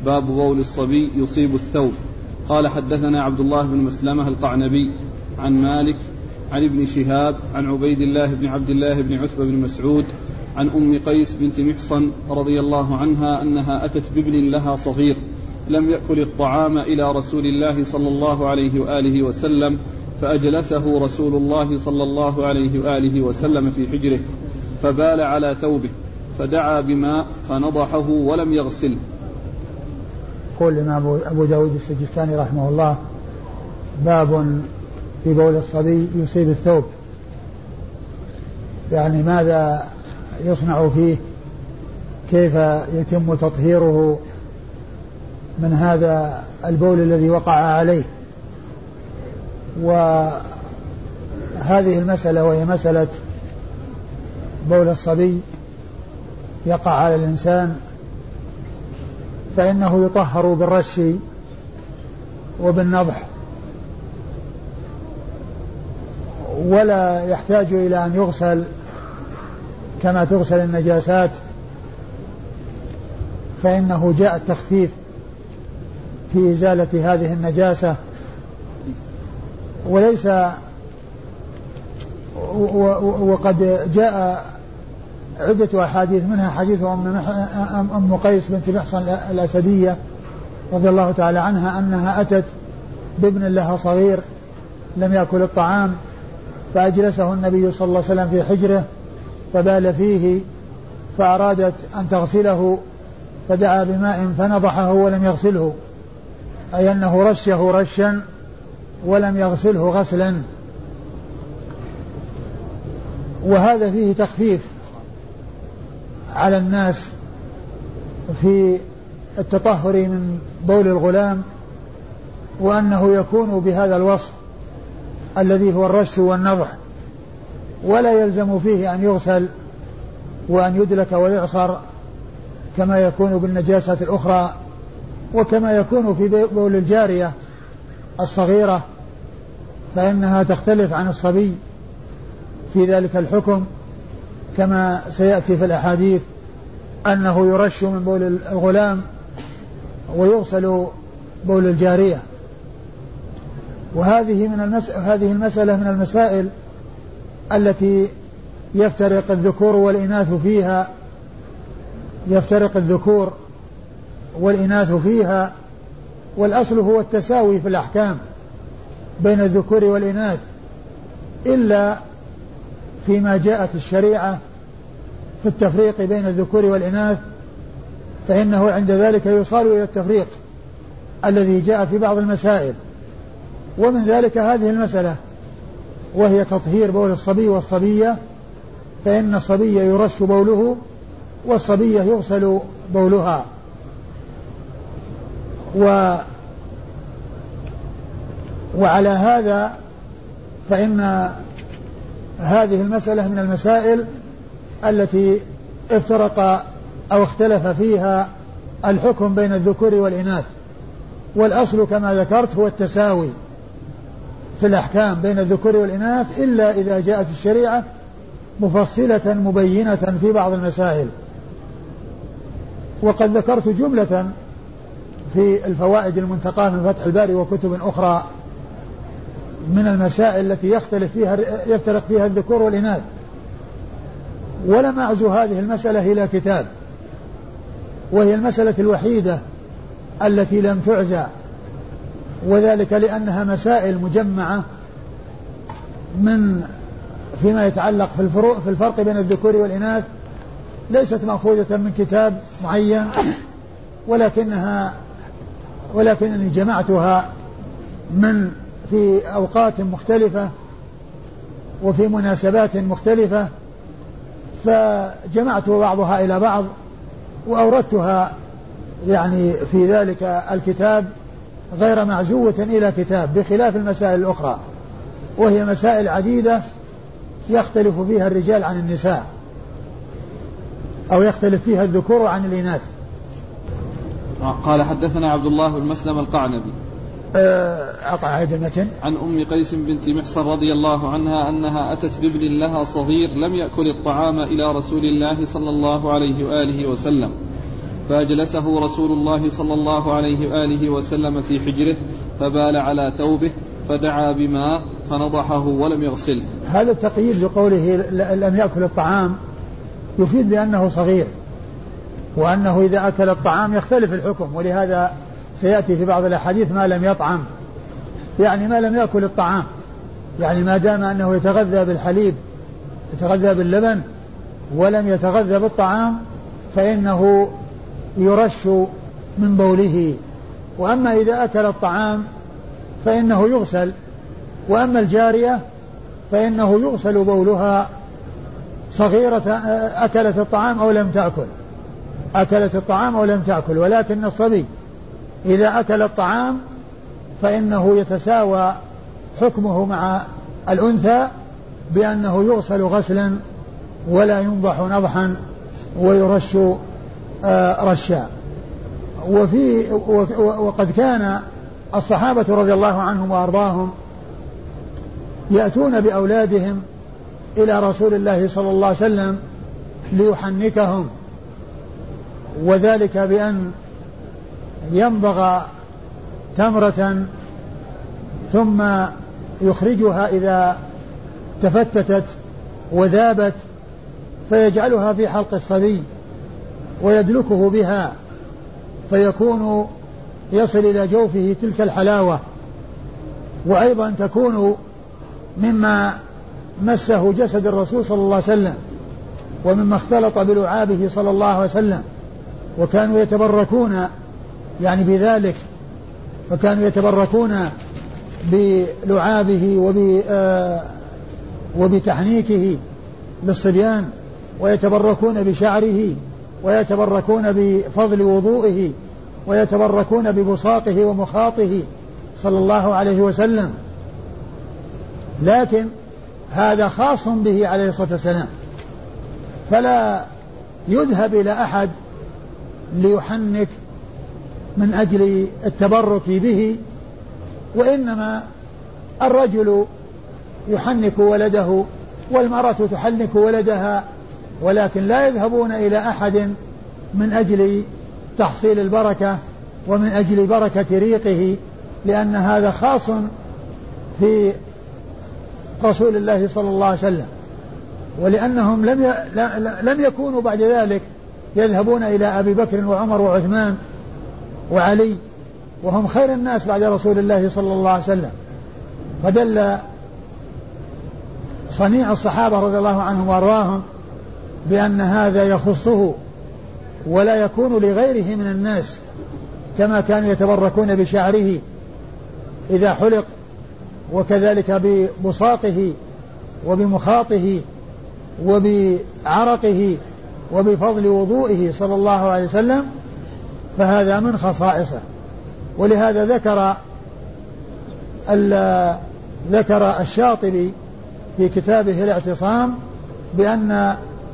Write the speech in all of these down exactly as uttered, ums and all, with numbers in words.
باب بول الصبي يصيب الثوب. قال حدثنا عبد الله بن مسلمة القعنبي عن مالك عن ابن شهاب عن عبيد الله بن عبد الله بن عتبة بن مسعود عن أم قيس بنت محصن رضي الله عنها أنها أتت بابن لها صغير لم يأكل الطعام إلى رسول الله صلى الله عليه وآله وسلم، فأجلسه رسول الله صلى الله عليه وآله وسلم في حجره فبال على ثوبه فدعا بماء فنضحه ولم يغسله. قول الإمام أبو داود السجستاني رحمه الله: باب في بول الصبي يصيب الثوب، يعني ماذا يصنع فيه، كيف يتم تطهيره من هذا البول الذي وقع عليه. وهذه المسألة وهي مسألة بول الصبي يقع على الإنسان فإنه يطهر بالرش وبالنضح، ولا يحتاج إلى أن يغسل كما تغسل النجاسات، فإنه جاء التخفيف في إزالة هذه النجاسة، وليس وقد جاء عدة أحاديث منها حديث أم قيس بنت محصن الأسدية رضي الله تعالى عنها أنها أتت بابن لها صغير لم يأكل الطعام فأجلسه النبي صلى الله عليه وسلم في حجره فبال فيه فأرادت أن تغسله فدعا بماء فنضحه ولم يغسله، أي أنه رشه رشا ولم يغسله غسلا. وهذا فيه تخفيف على الناس في التطهر من بول الغلام، وأنه يكون بهذا الوصف الذي هو الرش والنضح، ولا يلزم فيه أن يغسل وأن يدلك ويعصر كما يكون بالنجاسة الأخرى، وكما يكون في بول الجارية الصغيرة، فإنها تختلف عن الصبي في ذلك الحكم، كما سيأتي في الأحاديث أنه يرش من بول الغلام ويغسل بول الجارية. وهذه من المس... هذه المسألة من المسائل التي يفترق الذكور والإناث فيها يفترق الذكور والإناث فيها والأصل هو التساوي في الأحكام بين الذكور والإناث، إلا فيما جاءت الشريعة في التفريق بين الذكور والإناث، فإنه عند ذلك يصال إلى التفريق الذي جاء في بعض المسائل، ومن ذلك هذه المسألة وهي تطهير بول الصبي والصبية، فإن الصبي يرش بوله والصبية يغسل بولها. و وعلى هذا فإن هذه المسألة من المسائل التي افترق أو اختلف فيها الحكم بين الذكور والإناث، والأصل كما ذكرت هو التساوي في الأحكام بين الذكور والإناث، إلا إذا جاءت الشريعة مفصلة مبينة في بعض المسائل. وقد ذكرت جملة في الفوائد المنتقاة من فتح الباري وكتب أخرى من المسائل التي يختلف فيها يفترق فيها الذكور والإناث، ولم أعزو هذه المسألة إلى كتاب، وهي المسألة الوحيدة التي لم تعزى، وذلك لأنها مسائل مجمعة من فيما يتعلق في الفروق في الفرق بين الذكور والإناث، ليست مأخوذة من كتاب معين، ولكنها ولكنني جمعتها من في أوقات مختلفة وفي مناسبات مختلفة، فجمعت بعضها إلى بعض وأوردتها يعني في ذلك الكتاب غير معزوة إلى كتاب، بخلاف المسائل الأخرى وهي مسائل عديدة يختلف فيها الرجال عن النساء، أو يختلف فيها الذكور عن الإناث. قال حدثنا عبد الله بن مسلم القعنبي أقعد المتن عن أم قيس بنت محصن رضي الله عنها أنها أتت بابن لها صغير لم يأكل الطعام إلى رسول الله صلى الله عليه وآله وسلم، فأجلسه رسول الله صلى الله عليه وآله وسلم في حجره فبال على ثوبه فدعا بماء فنضحه ولم يغسله. هذا التقييد بقوله لم يأكل الطعام يفيد بأنه صغير، وأنه إذا أكل الطعام يختلف الحكم، ولهذا سيأتي في بعض الأحاديث ما لم يطعم، يعني ما لم يأكل الطعام، يعني ما دام أنه يتغذى بالحليب يتغذى باللبن ولم يتغذى بالطعام فإنه يرش من بوله. وأما إذا أكل الطعام فإنه يغسل، وأما الجارية فإنه يغسل بولها صغيرة أكلت الطعام أو لم تأكل أكلت الطعام أو لم تأكل ولكن الصبي إذا أكل الطعام فإنه يتساوى حكمه مع الأنثى بأنه يغسل غسلا ولا ينضح نضحا ويرش رشا. وفي وقد كان الصحابة رضي الله عنهم وأرضاهم يأتون بأولادهم إلى رسول الله صلى الله عليه وسلم ليحنكهم، وذلك بأن يمضغ تمرة ثم يخرجها إذا تفتتت وذابت فيجعلها في حلق الصبي ويدلكه بها فيكون يصل إلى جوفه تلك الحلاوة، وأيضا تكون مما مسه جسد الرسول صلى الله عليه وسلم ومما اختلط بلعابه صلى الله عليه وسلم، وكانوا يتبركون يعني بذلك، وكانوا يتبركون بلعابه وبتحنيكه للصبيان، ويتبركون بشعره، ويتبركون بفضل وضوئه، ويتبركون ببصاقه ومخاطه صلى الله عليه وسلم. لكن هذا خاص به عليه الصلاة والسلام، فلا يذهب إلى أحد ليحنك من أجل التبرك به، وإنما الرجل يحنك ولده والمرأة تحنك ولدها، ولكن لا يذهبون إلى أحد من أجل تحصيل البركة ومن أجل بركة ريقه، لأن هذا خاص في رسول الله صلى الله عليه وسلم، ولأنهم لم ي... لم يكونوا بعد ذلك يذهبون إلى أبي بكر وعمر وعثمان وعلي وهم خير الناس بعد رسول الله صلى الله عليه وسلم. فدل صنيع الصحابة رضي الله عنهم وارضاهم بأن هذا يخصه ولا يكون لغيره من الناس، كما كانوا يتبركون بشعره إذا حلق، وكذلك ببصاقه وبمخاطه وبعرقه وبفضل وضوئه صلى الله عليه وسلم، فهذا من خصائصه. ولهذا ذكر ذكر الشاطبي في كتابه الاعتصام بأن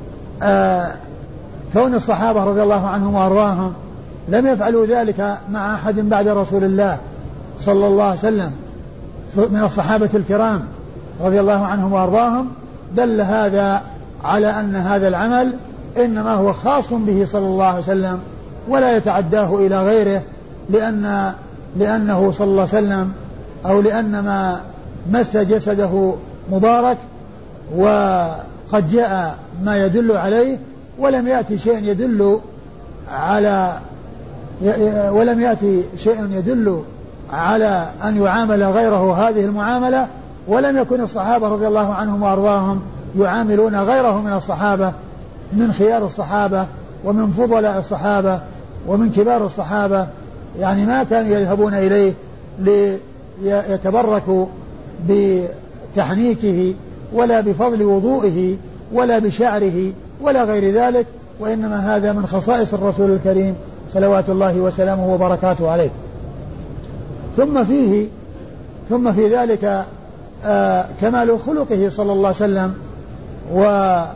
كون الصحابة رضي الله عنهم وأرضاهم لم يفعلوا ذلك مع أحد بعد رسول الله صلى الله عليه وسلم من الصحابة الكرام رضي الله عنهم وأرضاهم، دل هذا على أن هذا العمل إنما هو خاص به صلى الله عليه وسلم ولا يتعداه إلى غيره، لأن لأنه صلى الله عليه وسلم أو لأن ما مس جسده مبارك وقد جاء ما يدل عليه، ولم يأتي شيء يدل على ولم يأتي شيء يدل على أن يعامل غيره هذه المعاملة، ولم يكن الصحابة رضي الله عنهم وأرضاهم يعاملون غيره من الصحابة من خيار الصحابة ومن فضلاء الصحابة ومن كبار الصحابة، يعني ما كانوا يذهبون إليه ليتبركوا بتحنيكه ولا بفضل وضوئه ولا بشعره ولا غير ذلك، وإنما هذا من خصائص الرسول الكريم صلوات الله وسلامه وبركاته عليه. ثم فيه ثم في ذلك آه كمال خلقه صلى الله عليه وسلم و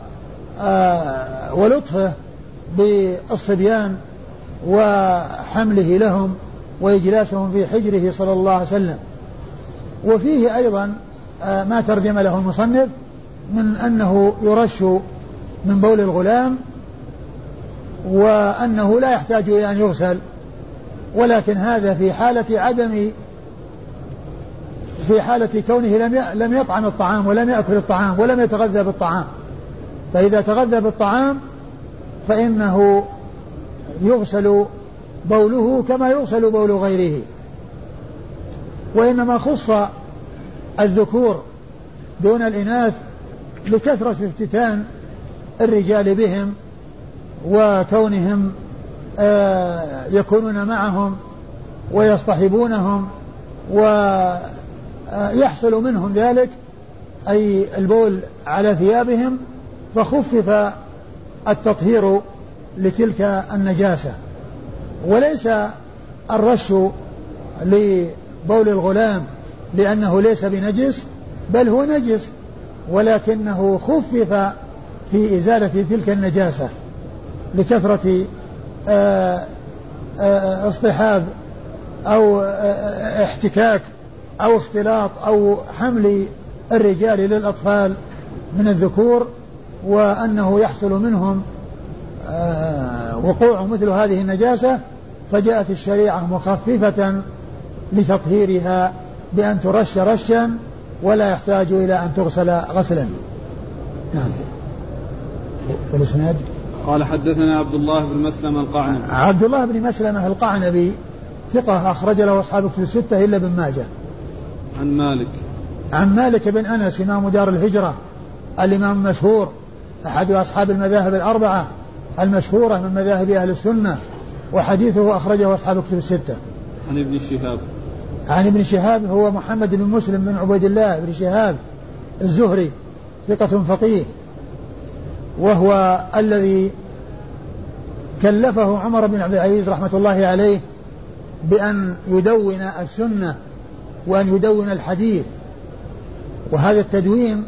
آه ولطفه بالصبيان وحمله لهم وإجلاسهم في حجره صلى الله عليه وسلم. وفيه أيضا آه ما ترجم له المصنف من أنه يرش من بول الغلام وأنه لا يحتاج إلى أن يغسل، ولكن هذا في حالة عدم في حالة كونه لم لم يطعم الطعام ولم يأكل الطعام ولم يتغذى بالطعام. فإذا تغذى بالطعام فإنه يغسل بوله كما يغسل بول غيره. وإنما خص الذكور دون الإناث لكثرة افتتان الرجال بهم وكونهم آه يكونون معهم ويصطحبونهم ويحصل منهم ذلك أي البول على ثيابهم، فخفف التطهير لتلك النجاسة. وليس الرش لبول الغلام لأنه ليس بنجس، بل هو نجس، ولكنه خفف في إزالة تلك النجاسة لكثرة اصطحاب أو احتكاك أو اختلاط أو حمل الرجال للأطفال من الذكور، وأنه يحصل منهم وقوع مثل هذه النجاسة، فجاءت الشريعة مخففة لتطهيرها بأن ترش رشا ولا يحتاج إلى أن تغسل غسلا. نعم. والإسناد قال حدثنا عبد الله بن مسلمة القعنبي. عبد الله بن مسلمة القعنبي ثقة أخرج له أصحاب في الستة إلا ابن ماجه. عن مالك عن مالك بن أنس إمام دار الهجرة الإمام المشهور أحد أصحاب المذاهب الأربعة المشهورة من مذاهب أهل السنة، وحديثه أخرجه أصحاب كتب الستة. عن ابن شهاب عن ابن شهاب هو محمد بن مسلم بن عبيد الله بن شهاب الزهري ثقة فقيه، وهو الذي كلفه عمر بن عبد العزيز رحمة الله عليه بأن يدون السنة وأن يدون الحديث. وهذا التدوين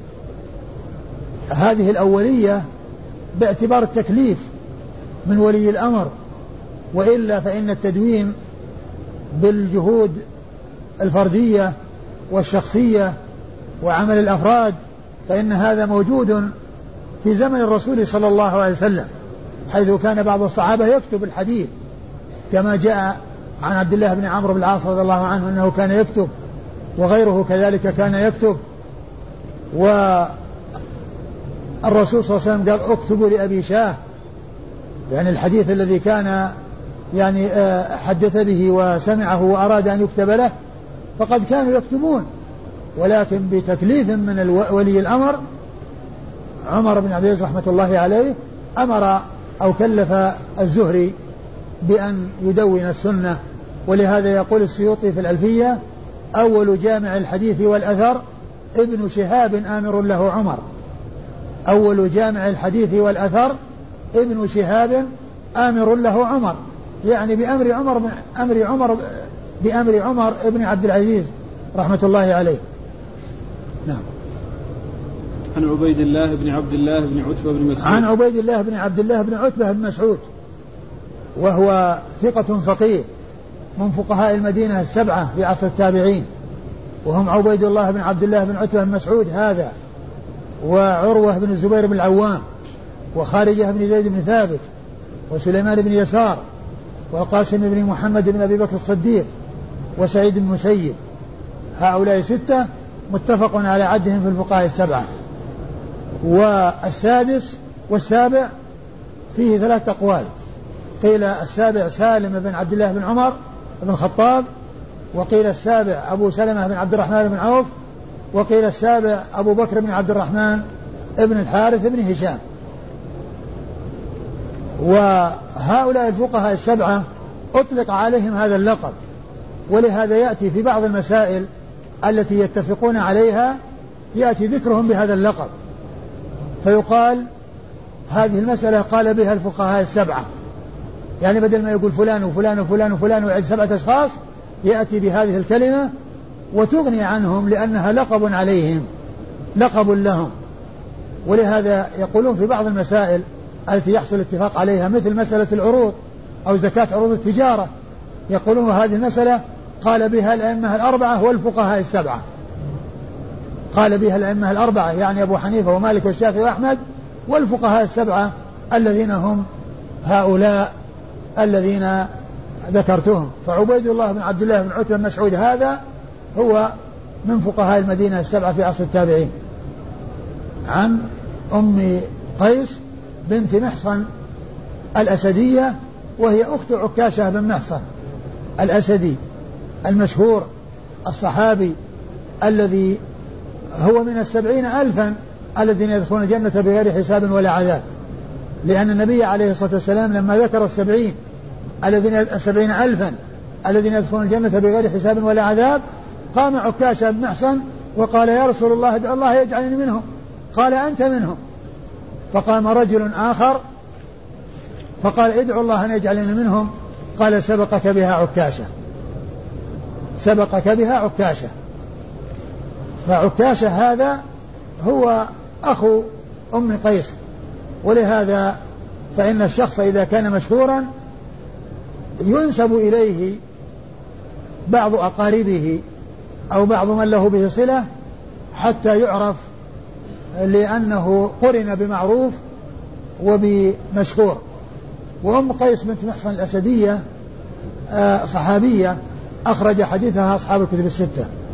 هذه الأولية باعتبار التكليف من ولي الأمر، وإلا فإن التدوين بالجهود الفردية والشخصية وعمل الأفراد فإن هذا موجود في زمن الرسول صلى الله عليه وسلم، حيث كان بعض الصحابة يكتب الحديث كما جاء عن عبد الله بن عمرو بن العاص رضي الله عنه أنه كان يكتب، وغيره كذلك كان يكتب. والرسول صلى الله عليه وسلم قال اكتبوا لأبي شاه، يعني الحديث الذي كان يعني حدث به وسمعه وأراد أن يكتب له، فقد كانوا يكتبون، ولكن بتكليف من ولي الأمر عمر بن عبد العزيز رحمة الله عليه أمر أو كلف الزهري بأن يدون السنة. ولهذا يقول السيوطي في الألفية أول جامع الحديث والأثر ابن شهاب آمر له عمر. أول جامع الحديث والأثر ابن شهاب آمر له عمر، يعني بأمر عمر أمر عمر بأمر عمر ابن عبد العزيز رحمة الله عليه. نعم. عن عبيد الله بن عبد الله بن عتبة بن مسعود. عن عبيد الله بن عبد الله بن عتبة بن مسعود، وهو ثقة فقيه من فقهاء المدينة السبعة في عصر التابعين، وهم عبيد الله بن عبد الله بن عتبة بن مسعود هذا، وعروة بن الزبير بن العوام، وخارجة بن زيد بن ثابت، وسليمان بن يسار، والقاسم بن محمد بن أبي بكر الصديق، وسعيد بن المسيب. هؤلاء ستة متفق على عدهم في الفقهاء السبعة. والسادس والسابع فيه ثلاث أقوال، قيل السابع سالم بن عبد الله بن عمر بن الخطاب، وقيل السابع أبو سلمة بن عبد الرحمن بن عوف، وقيل السابع أبو بكر بن عبد الرحمن بن الحارث بن هشام. وهؤلاء الفقهاء السبعة أطلق عليهم هذا اللقب، ولهذا يأتي في بعض المسائل التي يتفقون عليها يأتي ذكرهم بهذا اللقب، فيقال هذه المسألة قال بها الفقهاء السبعة، يعني بدل ما يقول فلان وفلان وفلان وفلان ويعد سبعة أشخاص يأتي بهذه الكلمة وتغني عنهم لأنها لقب عليهم، لقب لهم. ولهذا يقولون في بعض المسائل التي يحصل اتفاق عليها مثل مسألة العروض أو زكاة عروض التجارة، يقولون هذه المسألة قال بها الأئمة الأربعة والفقهاء السبعة، قال بها الأئمة الأربعة يعني أبو حنيفة ومالك والشافعي وأحمد، والفقهاء السبعة الذين هم هؤلاء الذين ذكرتهم. فعبيد الله بن عبد الله بن عتبة بن مسعود هذا هو من فقهاء المدينة السبعة في عصر التابعين، عن أم قيس بنت محصن الأسدية، وهي أخت عكاشة بن محصن الأسدي المشهور الصحابي الذي هو من السبعين ألفا الذين يدخلون الجنة بغير حساب ولا عذاب، لأن النبي عليه الصلاة والسلام لما ذكر السبعين الذين السبعين ألفا الذين يدخلون الجنة بغير حساب ولا عذاب، قام عكاشة بن محصن وقال يا رسول الله ادعو الله يجعلني منهم، قال أنت منهم. فقام رجل آخر فقال ادعو الله أن يجعلني منهم، قال سبقك بها عكاشة، سبقك بها عكاشة. فعكاشة هذا هو أخو أم قيس، ولهذا فإن الشخص إذا كان مشهورا ينسب إليه بعض أقاربه أو بعض من له به صلة حتى يعرف، لأنه قرن بمعروف وبمشهور. وأم قيس بنت محصن الأسدية صحابية أخرج حديثها أصحاب الكتب الستة.